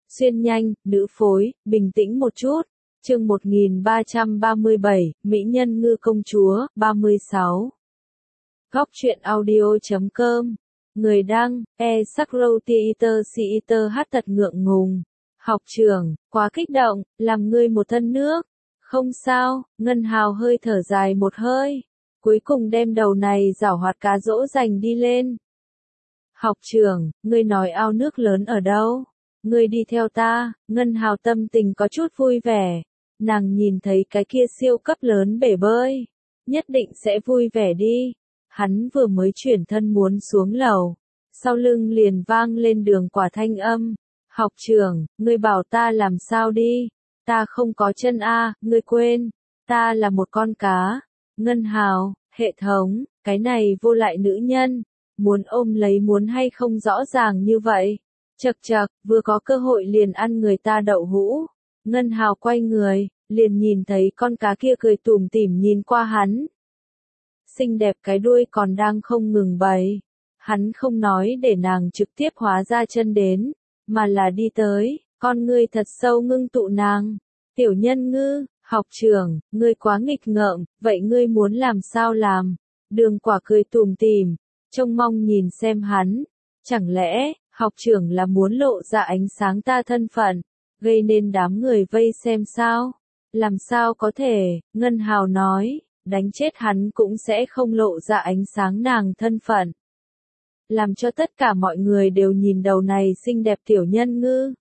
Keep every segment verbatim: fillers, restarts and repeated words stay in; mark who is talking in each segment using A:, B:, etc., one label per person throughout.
A: Xuyên nhanh, nữ phối, bình tĩnh một chút. Chương một nghìn ba trăm ba mươi bảy, Mỹ nhân ngư công chúa, ba mươi sáu. Góc truyện audio chấm com. Người đăng, e Sakro Theater Theater hát thật ngượng ngùng. Học trưởng, quá kích động, làm ngươi một thân nước. Không sao, Ngân Hào hơi thở dài một hơi. Cuối cùng đem đầu này giảo hoạt cá dỗ dành đi lên. Học trưởng, ngươi nói ao nước lớn ở đâu? Ngươi đi theo ta. Ngân Hào tâm tình có chút vui vẻ. Nàng nhìn thấy cái kia siêu cấp lớn bể bơi. Nhất định sẽ vui vẻ đi. Hắn vừa mới chuyển thân muốn xuống lầu. Sau lưng liền vang lên đường quả thanh âm. Học trưởng, ngươi bảo ta làm sao đi? Ta không có chân a, ngươi quên. Ta là một con cá. Ngân Hào, hệ thống, cái này vô lại nữ nhân. Muốn ôm lấy muốn hay không rõ ràng như vậy. Chậc chậc, vừa có cơ hội liền ăn người ta đậu hũ. Ngân Hào quay người, liền nhìn thấy con cá kia cười tủm tỉm nhìn qua hắn. Xinh đẹp cái đuôi còn đang không ngừng bày. Hắn không nói để nàng trực tiếp hóa ra chân đến, mà là đi tới, con ngươi thật sâu ngưng tụ nàng. Tiểu nhân ngư, học trưởng, ngươi quá nghịch ngợm, vậy ngươi muốn làm sao làm? Đường quả cười tủm tỉm, trông mong nhìn xem hắn. Chẳng lẽ, học trưởng là muốn lộ ra ánh sáng ta thân phận, gây nên đám người vây xem sao? Làm sao có thể, Ngân Hào nói, đánh chết hắn cũng sẽ không lộ ra ánh sáng nàng thân phận. Làm cho tất cả mọi người đều nhìn đầu này xinh đẹp tiểu nhân ngư.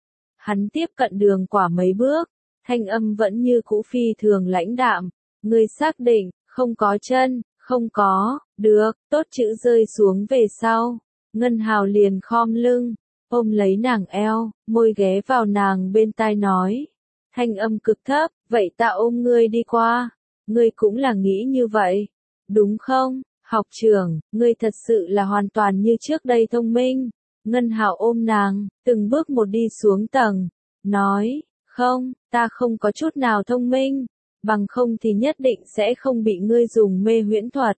A: Hắn tiếp cận đường quả mấy bước, thanh âm vẫn như cũ phi thường lãnh đạm. Ngươi xác định, không có chân, không có, được, tốt chữ rơi xuống về sau. Ngân Hào liền khom lưng, ôm lấy nàng eo, môi ghé vào nàng bên tai nói. Thanh âm cực thấp, vậy ta ôm ngươi đi qua. Ngươi cũng là nghĩ như vậy, đúng không? Học trưởng, ngươi thật sự là hoàn toàn như trước đây thông minh. Ngân Hào ôm nàng, từng bước một đi xuống tầng, nói, không, ta không có chút nào thông minh, bằng không thì nhất định sẽ không bị ngươi dùng mê huyễn thuật.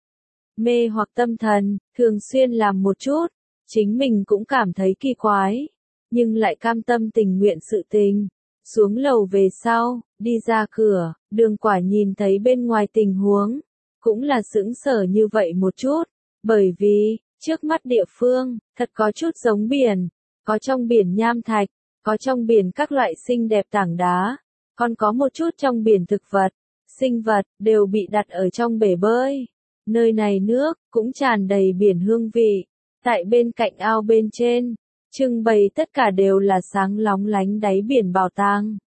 A: Mê hoặc tâm thần, thường xuyên làm một chút, chính mình cũng cảm thấy kỳ quái, nhưng lại cam tâm tình nguyện sự tình. Xuống lầu về sau, đi ra cửa, đường quả nhìn thấy bên ngoài tình huống, cũng là sững sờ như vậy một chút, bởi vì, trước mắt địa phương, thật có chút giống biển, có trong biển nham thạch, có trong biển các loại xinh đẹp tảng đá, còn có một chút trong biển thực vật, sinh vật, đều bị đặt ở trong bể bơi. Nơi này nước, cũng tràn đầy biển hương vị, tại bên cạnh ao bên trên, trưng bày tất cả đều là sáng lóng lánh đáy biển bảo tàng.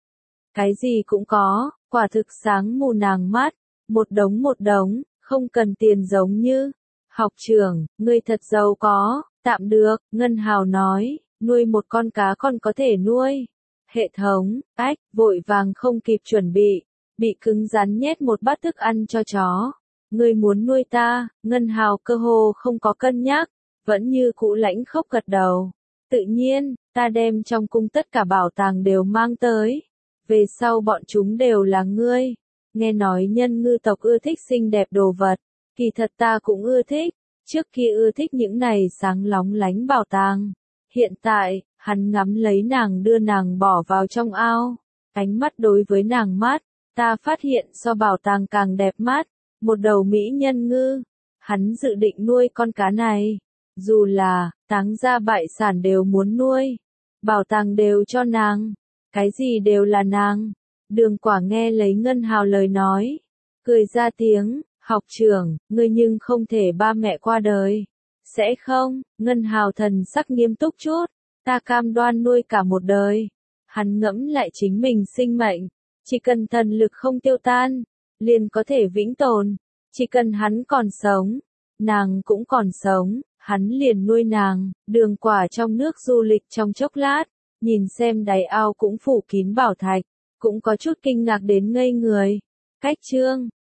A: Cái gì cũng có, quả thực sáng mù nàng mắt, một đống một đống, không cần tiền giống như. Học trưởng, ngươi thật giàu có, tạm được, Ngân Hào nói, nuôi một con cá còn có thể nuôi. Hệ thống, ách, vội vàng không kịp chuẩn bị, bị cứng rắn nhét một bát thức ăn cho chó. Ngươi muốn nuôi ta? Ngân Hào cơ hồ không có cân nhắc, vẫn như cũ lãnh khốc gật đầu. Tự nhiên, ta đem trong cung tất cả bảo tàng đều mang tới. Về sau bọn chúng đều là ngươi. Nghe nói nhân ngư tộc ưa thích xinh đẹp đồ vật, kỳ thật ta cũng ưa thích. Trước kia ưa thích những này sáng lóng lánh bảo tàng. Hiện tại, hắn ngắm lấy nàng đưa nàng bỏ vào trong ao. Ánh mắt đối với nàng mắt, ta phát hiện so bảo tàng càng đẹp mắt. Một đầu mỹ nhân ngư. Hắn dự định nuôi con cá này. Dù là, táng gia bại sản đều muốn nuôi. Bảo tàng đều cho nàng. Cái gì đều là nàng. Đường quả nghe lấy Ngân Hào lời nói. Cười ra tiếng, học trưởng, ngươi nhưng không thể ba mẹ qua đời. Sẽ không, Ngân Hào thần sắc nghiêm túc chút. Ta cam đoan nuôi cả một đời. Hắn ngẫm lại chính mình sinh mệnh. Chỉ cần thần lực không tiêu tan, liền có thể vĩnh tồn. Chỉ cần hắn còn sống, nàng cũng còn sống, hắn liền nuôi nàng. Đường quả trong nước du lịch trong chốc lát, nhìn xem đáy ao cũng phủ kín bảo thạch, cũng có chút kinh ngạc đến ngây người. Cách chương,